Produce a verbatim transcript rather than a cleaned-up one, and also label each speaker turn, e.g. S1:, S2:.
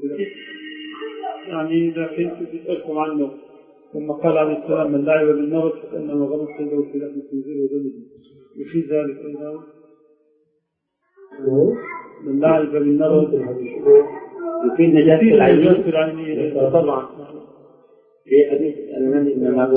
S1: يعني إذا كنت تسألكم عنه لما قال عليه السلام من لعب بالنرد فإنما غمس يده في لحم الخنزير ودمه يفيد ذلك أيضا؟ من لعب بالنرد
S2: يفيد نجاسة العينين
S1: طبعا
S2: في حديث الإمام